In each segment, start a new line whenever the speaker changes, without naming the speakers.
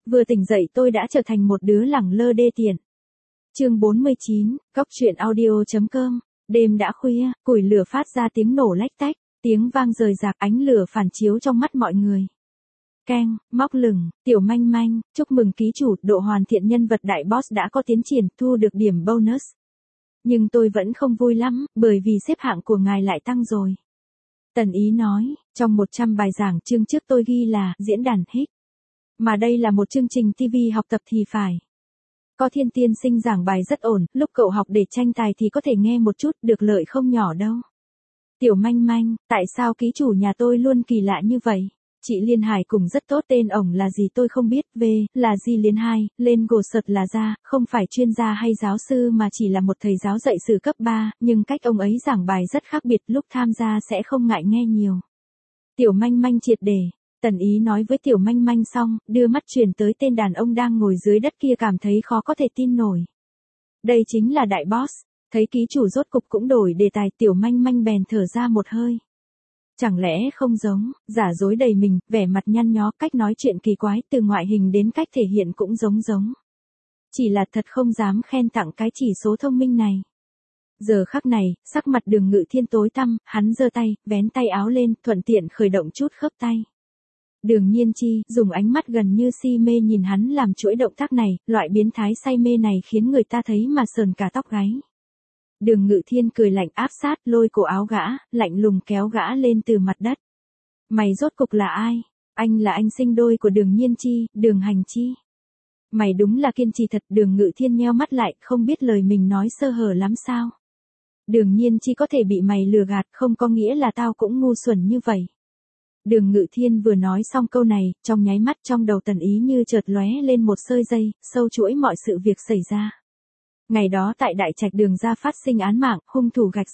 Vừa tỉnh dậy tôi đã trở thành một đứa lẳng lơ đê tiện. Chương 49, Cóc truyện audio.com. Đêm đã khuya, củi lửa phát ra tiếng nổ lách tách, tiếng vang rời rạc, ánh lửa phản chiếu trong mắt mọi người. Keng, móc lửng, Tiểu Manh Manh, chúc mừng ký chủ, độ hoàn thiện nhân vật đại boss đã có tiến triển, thu được điểm bonus. Nhưng tôi vẫn không vui lắm, bởi vì xếp hạng của ngài lại tăng rồi. Tần Ý nói, trong 100 bài giảng chương trước tôi ghi là diễn đàn hích. Mà đây là một chương trình TV học tập thì phải. Có Thiên tiên sinh giảng bài rất ổn, lúc cậu học để tranh tài thì có thể nghe một chút, được lợi không nhỏ đâu. Tiểu Manh Manh, tại sao ký chủ nhà tôi luôn kỳ lạ như vậy? Chị Liên Hải cùng rất tốt, tên ổng là gì tôi không biết, V, là Di Liên Hai, lên gồ sật là ra, không phải chuyên gia hay giáo sư mà chỉ là một thầy giáo dạy sử cấp 3, nhưng cách ông ấy giảng bài rất khác biệt, lúc tham gia sẽ không ngại nghe nhiều. Tiểu Manh Manh triệt để. Tần Ý nói với Tiểu Manh Manh xong, đưa mắt chuyển tới tên đàn ông đang ngồi dưới đất kia, cảm thấy khó có thể tin nổi. Đây chính là đại boss. Thấy ký chủ rốt cục cũng đổi đề tài, Tiểu Manh Manh bèn thở ra một hơi. Chẳng lẽ không giống, giả dối đầy mình, vẻ mặt nhăn nhó, cách nói chuyện kỳ quái, từ ngoại hình đến cách thể hiện cũng giống. Chỉ là thật không dám khen tặng cái chỉ số thông minh này. Giờ khắc này, sắc mặt Đường Ngự Thiên tối tăm, hắn giơ tay, vén tay áo lên, thuận tiện khởi động chút khớp tay. Đường Nhiên Chi dùng ánh mắt gần như si mê nhìn hắn làm chuỗi động tác này, loại biến thái say mê này khiến người ta thấy mà sờn cả tóc gáy. Đường Ngự Thiên cười lạnh áp sát, lôi cổ áo gã, lạnh lùng kéo gã lên từ mặt đất. Mày rốt cục là ai? Anh là anh sinh đôi của Đường Nhiên Chi, Đường Hành Chi. Mày đúng là kiên trì thật. Đường Ngự Thiên nheo mắt lại, không biết lời mình nói sơ hở lắm sao? Đường Nhiên Chi có thể bị mày lừa gạt, không có nghĩa là tao cũng ngu xuẩn như vậy. Đường Ngự Thiên vừa nói xong câu này, trong nháy mắt trong đầu Tần Ý như chợt lóe lên một sợi dây, sâu chuỗi mọi sự việc xảy ra. Ngày đó tại Đại Trạch Đường ra phát sinh án mạng, hung thủ gạch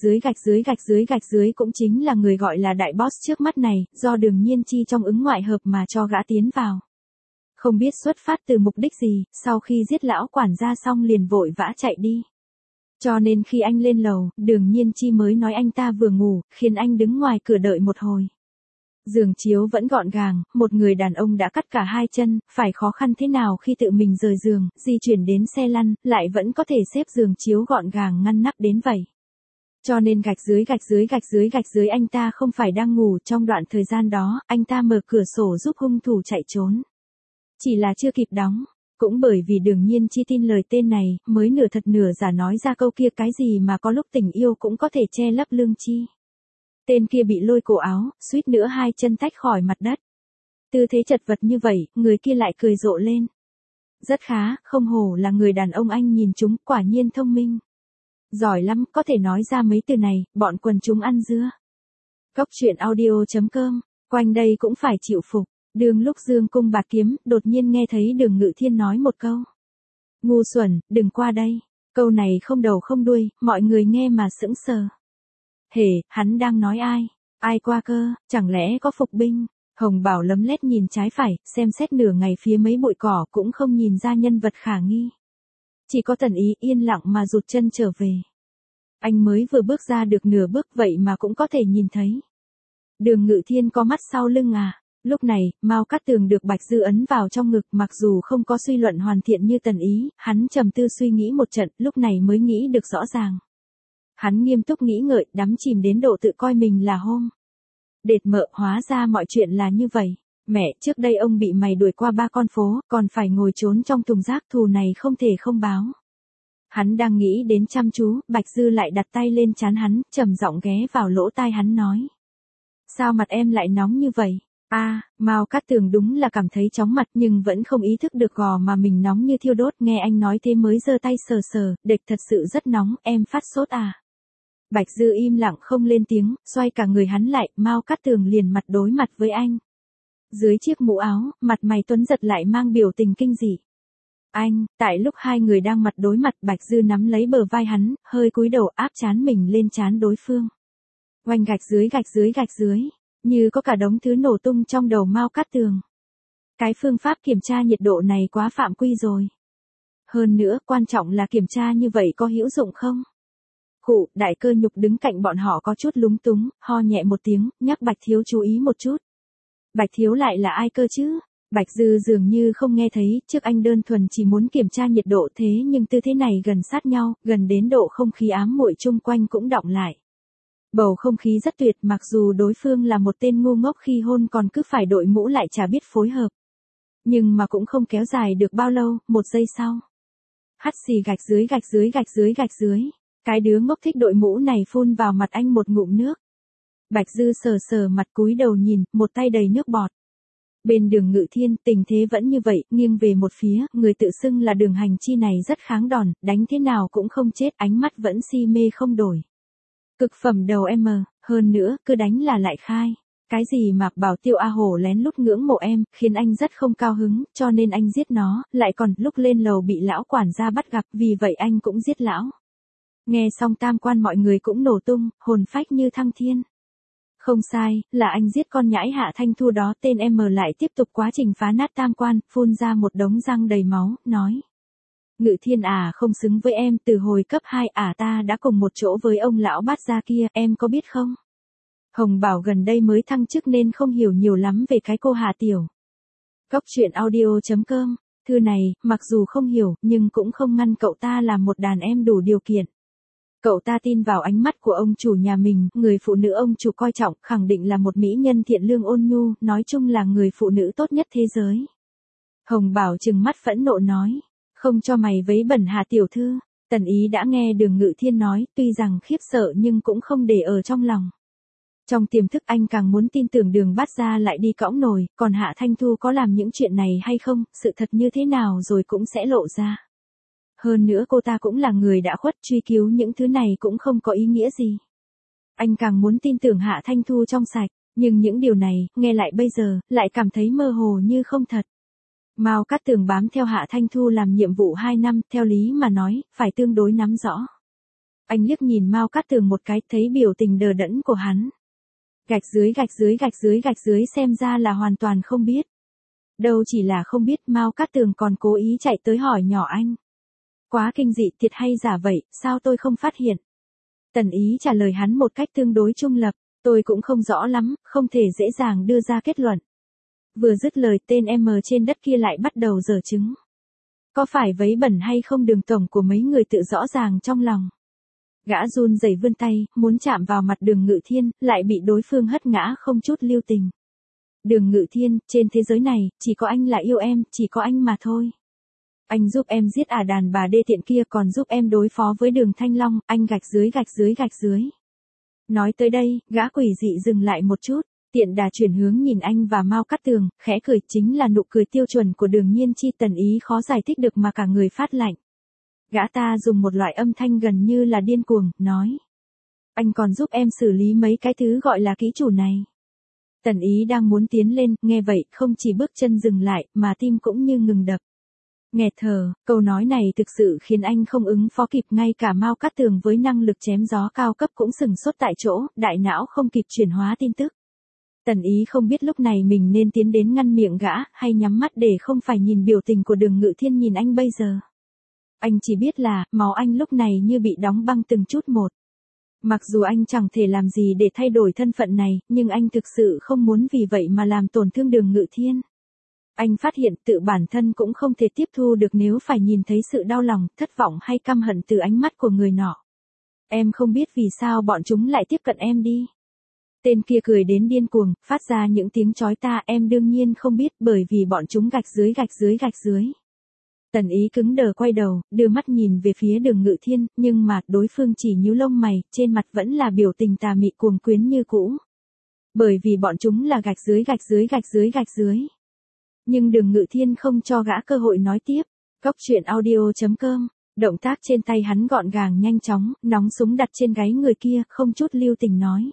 dưới cũng chính là người gọi là đại boss trước mắt này, do Đường Nhiên Chi trong ứng ngoại hợp mà cho gã tiến vào. Không biết xuất phát từ mục đích gì, sau khi giết lão quản gia xong liền vội vã chạy đi. Cho nên khi anh lên lầu, Đường Nhiên Chi mới nói anh ta vừa ngủ, khiến anh đứng ngoài cửa đợi một hồi. Giường chiếu vẫn gọn gàng, một người đàn ông đã cắt cả hai chân, phải khó khăn thế nào khi tự mình rời giường, di chuyển đến xe lăn, lại vẫn có thể xếp giường chiếu gọn gàng ngăn nắp đến vậy. Cho nên gạch dưới anh ta không phải đang ngủ, trong đoạn thời gian đó, anh ta mở cửa sổ giúp hung thủ chạy trốn. Chỉ là chưa kịp đóng, cũng bởi vì Đường Nhiên Chi tin lời tên này, mới nửa thật nửa giả nói ra câu kia, cái gì mà có lúc tình yêu cũng có thể che lấp lương chi. Tên kia bị lôi cổ áo, suýt nữa hai chân tách khỏi mặt đất. Tư thế chật vật như vậy, người kia lại cười rộ lên. Rất khá, không hổ là người đàn ông anh nhìn chúng, quả nhiên thông minh. Giỏi lắm, có thể nói ra mấy từ này, bọn quần chúng ăn dưa. Cóc truyện audio.com, quanh đây cũng phải chịu phục. Đường lúc dương cung bạt kiếm, đột nhiên nghe thấy Đường Ngự Thiên nói một câu. Ngu xuẩn, đừng qua đây. Câu này không đầu không đuôi, mọi người nghe mà sững sờ. Hề, hắn đang nói ai? Ai qua cơ, chẳng lẽ có phục binh? Hồng Bảo lấm lét nhìn trái phải, xem xét nửa ngày phía mấy bụi cỏ cũng không nhìn ra nhân vật khả nghi. Chỉ có Tần Ý yên lặng mà rụt chân trở về. Anh mới vừa bước ra được nửa bước vậy mà cũng có thể nhìn thấy. Đường Ngự Thiên có mắt sau lưng à? Lúc này, Mao Cát Tường được Bạch Dư ấn vào trong ngực, mặc dù không có suy luận hoàn thiện như Tần Ý, hắn trầm tư suy nghĩ một trận, lúc này mới nghĩ được rõ ràng. Hắn nghiêm túc nghĩ ngợi, đắm chìm đến độ tự coi mình là hôn. Đệt mợ, hóa ra mọi chuyện là như vậy. Mẹ, trước đây ông bị mày đuổi qua 3 con phố, còn phải ngồi trốn trong thùng rác, thù này không thể không báo. Hắn đang nghĩ đến chăm chú, Bạch Dư lại đặt tay lên trán hắn, trầm giọng ghé vào lỗ tai hắn nói. Sao mặt em lại nóng như vậy? Mao Cát Tường đúng là cảm thấy chóng mặt nhưng vẫn không ý thức được gò mà mình nóng như thiêu đốt, nghe anh nói thế mới giơ tay sờ, đệt thật sự rất nóng, em phát sốt à? Bạch Dư im lặng không lên tiếng, xoay cả người hắn lại, Mao Cát Tường liền mặt đối mặt với anh. Dưới chiếc mũ áo, mặt mày tuấn giật lại mang biểu tình kinh dị. Anh, tại lúc hai người đang mặt đối mặt, Bạch Dư nắm lấy bờ vai hắn, hơi cúi đầu áp trán mình lên trán đối phương. Oanh gạch dưới, như có cả đống thứ nổ tung trong đầu Mao Cát Tường. Cái phương pháp kiểm tra nhiệt độ này quá phạm quy rồi. Hơn nữa, quan trọng là kiểm tra như vậy có hữu dụng không? Khụ, Đại Cơ Nhục đứng cạnh bọn họ có chút lúng túng, ho nhẹ một tiếng, nhắc Bạch Thiếu chú ý một chút. Bạch Thiếu lại là ai cơ chứ? Bạch Dư dường như không nghe thấy, trước anh đơn thuần chỉ muốn kiểm tra nhiệt độ thế nhưng tư thế này gần sát nhau, gần đến độ không khí ám muội chung quanh cũng đọng lại. Bầu không khí rất tuyệt, mặc dù đối phương là một tên ngu ngốc khi hôn còn cứ phải đội mũ lại chả biết phối hợp. Nhưng mà cũng không kéo dài được bao lâu, 1 giây sau. Hắt xì gạch dưới gạch dưới gạch dưới gạch dưới. Cái đứa ngốc thích đội mũ này phun vào mặt anh một ngụm nước. Bạch Dư sờ sờ mặt cúi đầu nhìn, một tay đầy nước bọt. Bên Đường Ngự Thiên, tình thế vẫn như vậy, nghiêng về một phía, người tự xưng là Đường Hành Chi này rất kháng đòn, đánh thế nào cũng không chết, ánh mắt vẫn si mê không đổi. Cực phẩm đầu M, hơn nữa, cứ đánh là lại khai. Cái gì mà bảo Tiêu A Hổ lén lút ngưỡng mộ em, khiến anh rất không cao hứng, cho nên anh giết nó, lại còn lúc lên lầu bị lão quản gia bắt gặp, vì vậy anh cũng giết lão. Nghe xong tam quan mọi người cũng nổ tung, hồn phách như thăng thiên. Không sai, là anh giết con nhãi Hạ Thanh Thu đó. Tên M lại tiếp tục quá trình phá nát tam quan, phun ra một đống răng đầy máu, nói. Ngự Thiên à, không xứng với em, từ hồi cấp 2 à ta đã cùng một chỗ với ông lão bát gia kia, em có biết không? Hồng Bảo gần đây mới thăng chức nên không hiểu nhiều lắm về cái cô Hạ Tiểu. Cóc truyện audio.com, thư này, mặc dù không hiểu, nhưng cũng không ngăn cậu ta làm một đàn em đủ điều kiện. Cậu ta tin vào ánh mắt của ông chủ nhà mình, người phụ nữ ông chủ coi trọng, khẳng định là một mỹ nhân thiện lương ôn nhu, nói chung là người phụ nữ tốt nhất thế giới. Hồng Bảo trừng mắt phẫn nộ nói, không cho mày vấy bẩn Hà tiểu thư. Tần Ý đã nghe Đường Ngự Thiên nói, tuy rằng khiếp sợ nhưng cũng không để ở trong lòng. Trong tiềm thức anh càng muốn tin tưởng Đường Bát Gia lại đi cõng nồi, còn Hạ Thanh Thu có làm những chuyện này hay không, sự thật như thế nào rồi cũng sẽ lộ ra. Hơn nữa cô ta cũng là người đã khuất, truy cứu những thứ này cũng không có ý nghĩa gì. Anh càng muốn tin tưởng Hạ Thanh Thu trong sạch, nhưng những điều này, nghe lại bây giờ, lại cảm thấy mơ hồ như không thật. Mao Cát Tường bám theo Hạ Thanh Thu làm nhiệm vụ 2 năm, theo lý mà nói, phải tương đối nắm rõ. Anh liếc nhìn Mao Cát Tường một cái, thấy biểu tình đờ đẫn của hắn. Gạch dưới gạch dưới gạch dưới gạch dưới xem ra là hoàn toàn không biết. Đâu chỉ là không biết, Mao Cát Tường còn cố ý chạy tới hỏi nhỏ anh. Quá kinh dị, thiệt hay giả vậy, sao tôi không phát hiện? Tần Ý trả lời hắn một cách tương đối trung lập, tôi cũng không rõ lắm, không thể dễ dàng đưa ra kết luận. Vừa dứt lời, tên M trên đất kia lại bắt đầu giở trứng. Có phải vấy bẩn hay không, Đường tổng của mấy người tự rõ ràng trong lòng. Gã run rẩy vươn tay, muốn chạm vào mặt Đường Ngự Thiên, lại bị đối phương hất ngã không chút lưu tình. Đường Ngự Thiên, trên thế giới này, chỉ có anh là yêu em, chỉ có anh mà thôi. Anh giúp em giết đàn bà đê tiện kia, còn giúp em đối phó với Đường Thanh Long, anh gạch dưới gạch dưới gạch dưới. Nói tới đây, gã quỷ dị dừng lại một chút, tiện đà chuyển hướng nhìn anh và Mao Cát Tường, khẽ cười, chính là nụ cười tiêu chuẩn của Đường Nhiên Chi. Tần Ý khó giải thích được mà cả người phát lạnh. Gã ta dùng một loại âm thanh gần như là điên cuồng, nói. Anh còn giúp em xử lý mấy cái thứ gọi là ký chủ này. Tần Ý đang muốn tiến lên, nghe vậy, không chỉ bước chân dừng lại, mà tim cũng như ngừng đập. Nghẹt thở, câu nói này thực sự khiến anh không ứng phó kịp, ngay cả Mao Cát Tường với năng lực chém gió cao cấp cũng sửng sốt tại chỗ, đại não không kịp chuyển hóa tin tức. Tần Ý không biết lúc này mình nên tiến đến ngăn miệng gã, hay nhắm mắt để không phải nhìn biểu tình của Đường Ngự Thiên nhìn anh bây giờ. Anh chỉ biết là, máu anh lúc này như bị đóng băng từng chút một. Mặc dù anh chẳng thể làm gì để thay đổi thân phận này, nhưng anh thực sự không muốn vì vậy mà làm tổn thương Đường Ngự Thiên. Anh phát hiện tự bản thân cũng không thể tiếp thu được nếu phải nhìn thấy sự đau lòng, thất vọng hay căm hận từ ánh mắt của người nọ. Em không biết vì sao bọn chúng lại tiếp cận em đi. Tên kia cười đến điên cuồng, phát ra những tiếng chói ta, em đương nhiên không biết, bởi vì bọn chúng gạch dưới gạch dưới gạch dưới. Tần Ý cứng đờ quay đầu, đưa mắt nhìn về phía Đường Ngự Thiên, nhưng mà đối phương chỉ nhíu lông mày, trên mặt vẫn là biểu tình tà mị cuồng quyến như cũ. Bởi vì bọn chúng là gạch dưới gạch dưới gạch dưới gạch dưới. Nhưng Đường Ngự Thiên không cho gã cơ hội nói tiếp. Cóc truyện audio.com, động tác trên tay hắn gọn gàng nhanh chóng, nóng súng đặt trên gáy người kia, không chút lưu tình nói.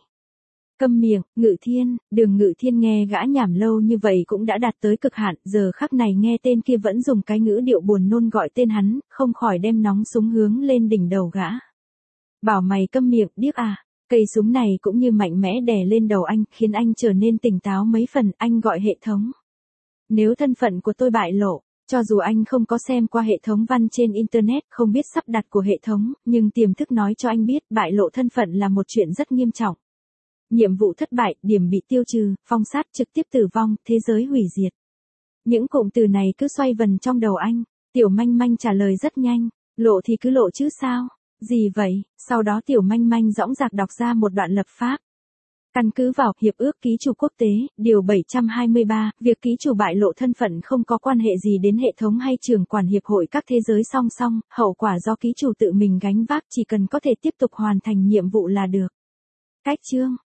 Câm miệng, Ngự Thiên. Đường Ngự Thiên nghe gã nhảm lâu như vậy cũng đã đạt tới cực hạn, giờ khắc này nghe tên kia vẫn dùng cái ngữ điệu buồn nôn gọi tên hắn, không khỏi đem nóng súng hướng lên đỉnh đầu gã. Bảo mày câm miệng, điếc à. Cây súng này cũng như mạnh mẽ đè lên đầu anh, khiến anh trở nên tỉnh táo mấy phần. Anh gọi hệ thống. Nếu thân phận của tôi bại lộ, cho dù anh không có xem qua hệ thống văn trên Internet, không biết sắp đặt của hệ thống, nhưng tiềm thức nói cho anh biết bại lộ thân phận là một chuyện rất nghiêm trọng. Nhiệm vụ thất bại, điểm bị tiêu trừ, phong sát, trực tiếp tử vong, thế giới hủy diệt. Những cụm từ này cứ xoay vần trong đầu anh. Tiểu manh manh trả lời rất nhanh. Lộ thì cứ lộ chứ sao? Gì vậy? Sau đó tiểu manh manh dõng dạc đọc ra một đoạn lập pháp. Căn cứ vào Hiệp ước Ký chủ Quốc tế, Điều 723, việc ký chủ bại lộ thân phận không có quan hệ gì đến hệ thống hay trưởng quản Hiệp hội các thế giới song song, hậu quả do ký chủ tự mình gánh vác, chỉ cần có thể tiếp tục hoàn thành nhiệm vụ là được. Cách chương